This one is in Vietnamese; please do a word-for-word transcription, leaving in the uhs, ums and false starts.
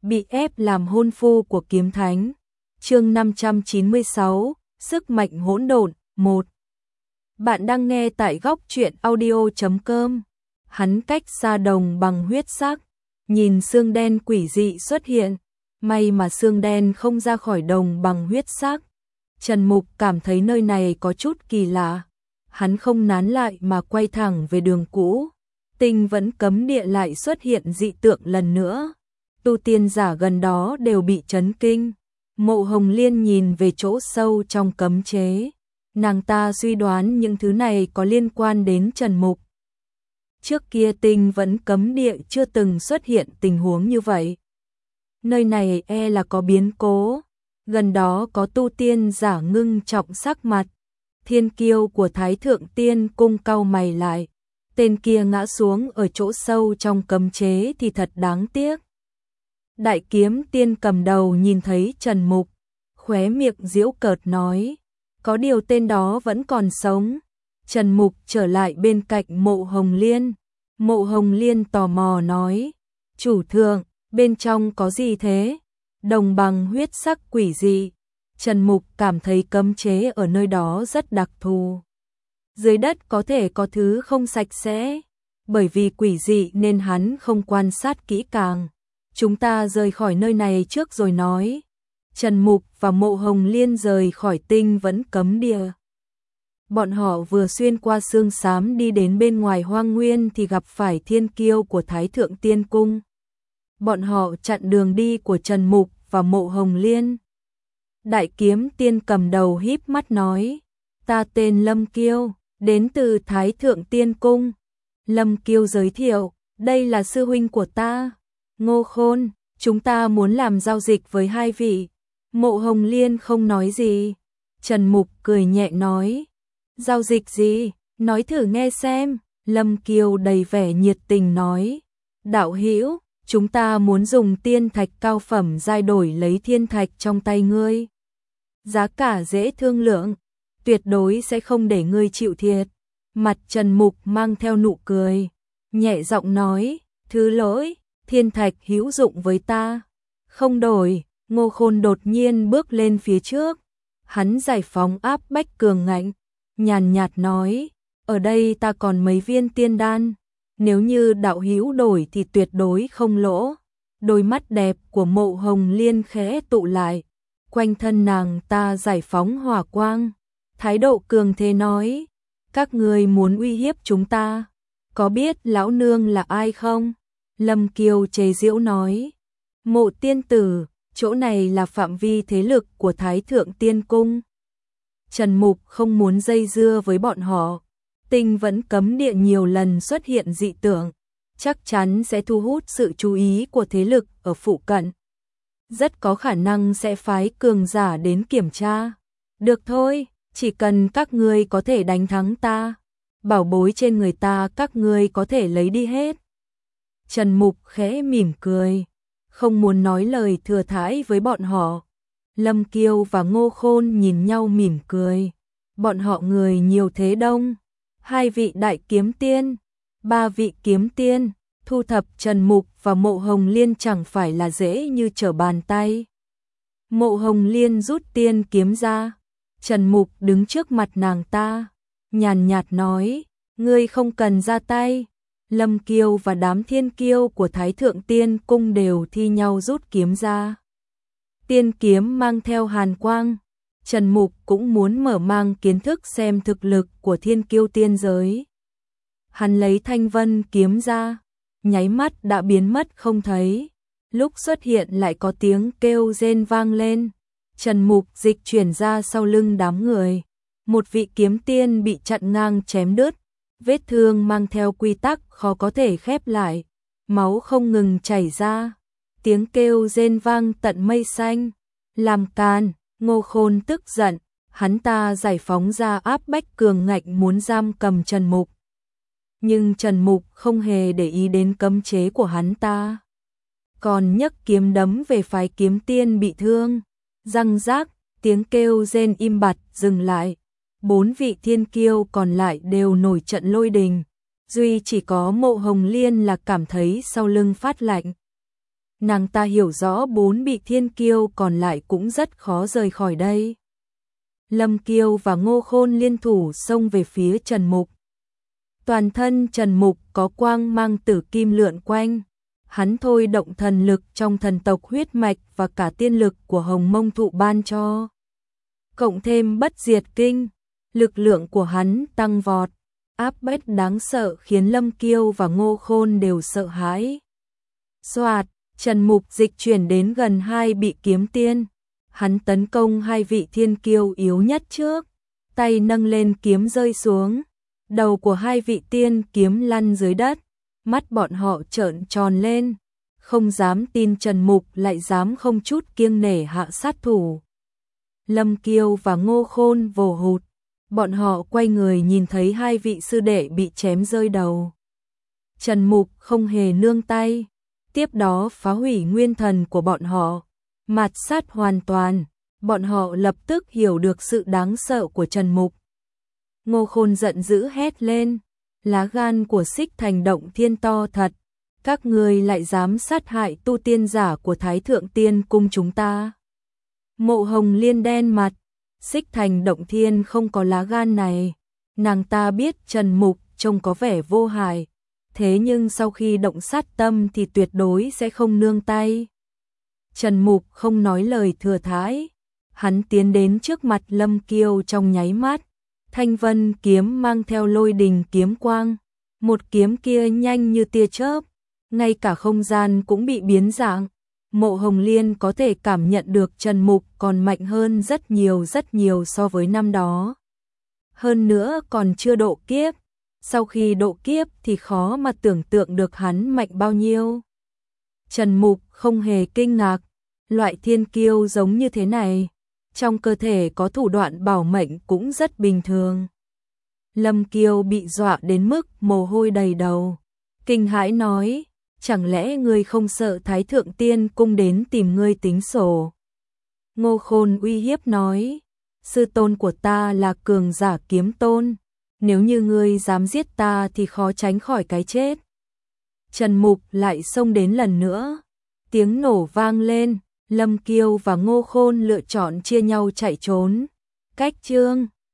bị ép làm hôn phu của kiếm thánh. Chương năm trăm chín mươi sáu, sức mạnh hỗn độn, một. Bạn đang nghe tại góc truyện audio chấm com. Hắn cách xa đồng bằng huyết sắc, nhìn xương đen quỷ dị xuất hiện, may mà xương đen không ra khỏi đồng bằng huyết sắc. Trần Mục cảm thấy nơi này có chút kỳ lạ, hắn không nán lại mà quay thẳng về đường cũ. Tinh vẫn cấm địa lại xuất hiện dị tượng lần nữa. Tu tiên giả gần đó đều bị chấn kinh. Mộ Hồng Liên nhìn về chỗ sâu trong cấm chế. Nàng ta suy đoán những thứ này có liên quan đến Trần Mục. Trước kia Tinh vẫn cấm địa chưa từng xuất hiện tình huống như vậy. Nơi này e là có biến cố. Gần đó có tu tiên giả ngưng trọng sắc mặt. Thiên kiêu của Thái Thượng Tiên Cung cau mày lại. Tên kia ngã xuống ở chỗ sâu trong cấm chế thì thật đáng tiếc. Đại kiếm tiên cầm đầu nhìn thấy Trần Mục, khóe miệng giễu cợt nói, có điều tên đó vẫn còn sống. Trần Mục trở lại bên cạnh Mộ Hồng Liên. Mộ Hồng Liên tò mò nói, chủ thượng, bên trong có gì thế? Đồng bằng huyết sắc quỷ dị. Trần Mục cảm thấy cấm chế ở nơi đó rất đặc thù. Dưới đất có thể có thứ không sạch sẽ, bởi vì quỷ dị nên hắn không quan sát kỹ càng. Chúng ta rời khỏi nơi này trước rồi nói. Trần Mục và Mộ Hồng Liên rời khỏi Tinh vẫn cấm địa. Bọn họ vừa xuyên qua xương xám đi đến bên ngoài hoang nguyên thì gặp phải thiên kiêu của Thái Thượng Tiên Cung. Bọn họ chặn đường đi của Trần Mục và Mộ Hồng Liên. Đại kiếm tiên cầm đầu híp mắt nói, ta tên Lâm Kiêu, đến từ Thái Thượng Tiên Cung. Lâm Kiêu giới thiệu, đây là sư huynh của ta, Ngô Khôn, chúng ta muốn làm giao dịch với hai vị. Mộ Hồng Liên không nói gì. Trần Mục cười nhẹ nói, giao dịch gì, nói thử nghe xem. Lâm Kiêu đầy vẻ nhiệt tình nói, đạo hữu, chúng ta muốn dùng tiên thạch cao phẩm giai đổi lấy thiên thạch trong tay ngươi. Giá cả dễ thương lượng, tuyệt đối sẽ không để ngươi chịu thiệt. Mặt Trần Mục mang theo nụ cười, nhẹ giọng nói, thứ lỗi, thiên thạch hữu dụng với ta. Không đổi. Ngô Khôn đột nhiên bước lên phía trước. Hắn giải phóng áp bách cường ngạnh, nhàn nhạt nói, ở đây ta còn mấy viên tiên đan. Nếu như đạo hữu đổi thì tuyệt đối không lỗ. Đôi mắt đẹp của Mộ Hồng Liên khẽ tụ lại. Quanh thân nàng ta giải phóng hỏa quang. Thái độ cường thế nói, các ngươi muốn uy hiếp chúng ta. Có biết lão nương là ai không? Lâm Kiêu chế giễu nói, Mộ tiên tử, chỗ này là phạm vi thế lực của Thái Thượng Tiên Cung. Trần Mục không muốn dây dưa với bọn họ. Tinh vẫn cấm địa nhiều lần xuất hiện dị tượng, chắc chắn sẽ thu hút sự chú ý của thế lực ở phụ cận. Rất có khả năng sẽ phái cường giả đến kiểm tra. Được thôi, chỉ cần các ngươi có thể đánh thắng ta, bảo bối trên người ta các ngươi có thể lấy đi hết. Trần Mục khẽ mỉm cười, không muốn nói lời thừa thãi với bọn họ. Lâm Kiêu và Ngô Khôn nhìn nhau mỉm cười. Bọn họ người nhiều thế đông. Hai vị đại kiếm tiên, ba vị kiếm tiên, thu thập Trần Mục và Mộ Hồng Liên chẳng phải là dễ như trở bàn tay. Mộ Hồng Liên rút tiên kiếm ra. Trần Mục đứng trước mặt nàng ta, nhàn nhạt nói, ngươi không cần ra tay. Lâm Kiêu và đám thiên kiêu của Thái Thượng Tiên Cung đều thi nhau rút kiếm ra. Tiên kiếm mang theo hàn quang. Trần Mục cũng muốn mở mang kiến thức xem thực lực của thiên kiêu tiên giới. Hắn lấy thanh vân kiếm ra, nháy mắt đã biến mất không thấy. Lúc xuất hiện lại có tiếng kêu rên vang lên. Trần Mục dịch chuyển ra sau lưng đám người. Một vị kiếm tiên bị chặn ngang chém đứt. Vết thương mang theo quy tắc khó có thể khép lại. Máu không ngừng chảy ra. Tiếng kêu rên vang tận mây xanh. Làm càn. Ngô Khôn tức giận, hắn ta giải phóng ra áp bách cường ngạnh muốn giam cầm Trần Mục. Nhưng Trần Mục không hề để ý đến cấm chế của hắn ta. Còn nhấc kiếm đấm về phái kiếm tiên bị thương. Răng rác, tiếng kêu rên im bặt dừng lại. Bốn vị thiên kiêu còn lại đều nổi trận lôi đình. Duy chỉ có Mộ Hồng Liên là cảm thấy sau lưng phát lạnh. nàng ta hiểu rõ bốn vị thiên kiêu còn lại cũng rất khó rời khỏi đây. Lâm Kiêu và Ngô Khôn liên thủ xông về phía Trần Mục. Toàn thân Trần Mục có quang mang tử kim lượn quanh, hắn thôi động thần lực trong thần tộc huyết mạch và cả tiên lực của Hồng Mông Thụ ban cho. Cộng thêm bất diệt kinh, lực lượng của hắn tăng vọt, áp bách đáng sợ khiến Lâm Kiêu và Ngô Khôn đều sợ hãi. Soạt, Trần Mục dịch chuyển đến gần hai vị kiếm tiên, hắn tấn công hai vị thiên kiêu yếu nhất trước, tay nâng lên kiếm rơi xuống, đầu của hai vị tiên kiếm lăn dưới đất, mắt bọn họ trợn tròn lên, không dám tin Trần Mục lại dám không chút kiêng nể hạ sát thủ. Lâm Kiêu và Ngô Khôn vồ hụt, bọn họ quay người nhìn thấy hai vị sư đệ bị chém rơi đầu. Trần Mục không hề nương tay, tiếp đó phá hủy nguyên thần của bọn họ, mạt sát hoàn toàn, bọn họ lập tức hiểu được sự đáng sợ của Trần Mục. Ngô Khôn giận dữ hét lên, lá gan của Xích Thành Động Thiên to thật, các ngươi lại dám sát hại tu tiên giả của Thái Thượng Tiên Cung chúng ta. Mộ Hồng Liên đen mặt, Xích Thành Động Thiên không có lá gan này, nàng ta biết Trần Mục trông có vẻ vô hại, thế nhưng sau khi động sát tâm thì tuyệt đối sẽ không nương tay. Trần Mục không nói lời thừa thãi, hắn tiến đến trước mặt Lâm Kiêu trong nháy mắt, Thanh Vân kiếm mang theo lôi đình kiếm quang, một kiếm kia nhanh như tia chớp, ngay cả không gian cũng bị biến dạng. Mộ Hồng Liên có thể cảm nhận được Trần Mục còn mạnh hơn rất nhiều rất nhiều so với năm đó. Hơn nữa còn chưa độ kiếp, sau khi độ kiếp thì khó mà tưởng tượng được hắn mạnh bao nhiêu. Trần Mục không hề kinh ngạc, loại thiên kiêu giống như thế này, trong cơ thể có thủ đoạn bảo mệnh cũng rất bình thường. Lâm Kiêu bị dọa đến mức mồ hôi đầy đầu, kinh hãi nói, chẳng lẽ ngươi không sợ Thái Thượng Tiên Cung đến tìm ngươi tính sổ? Ngô Khôn uy hiếp nói, sư tôn của ta là cường giả kiếm tôn, nếu như ngươi dám giết ta thì khó tránh khỏi cái chết. Trần Mục lại xông đến lần nữa, tiếng nổ vang lên, Lâm Kiêu và Ngô Khôn lựa chọn chia nhau chạy trốn. Cách chương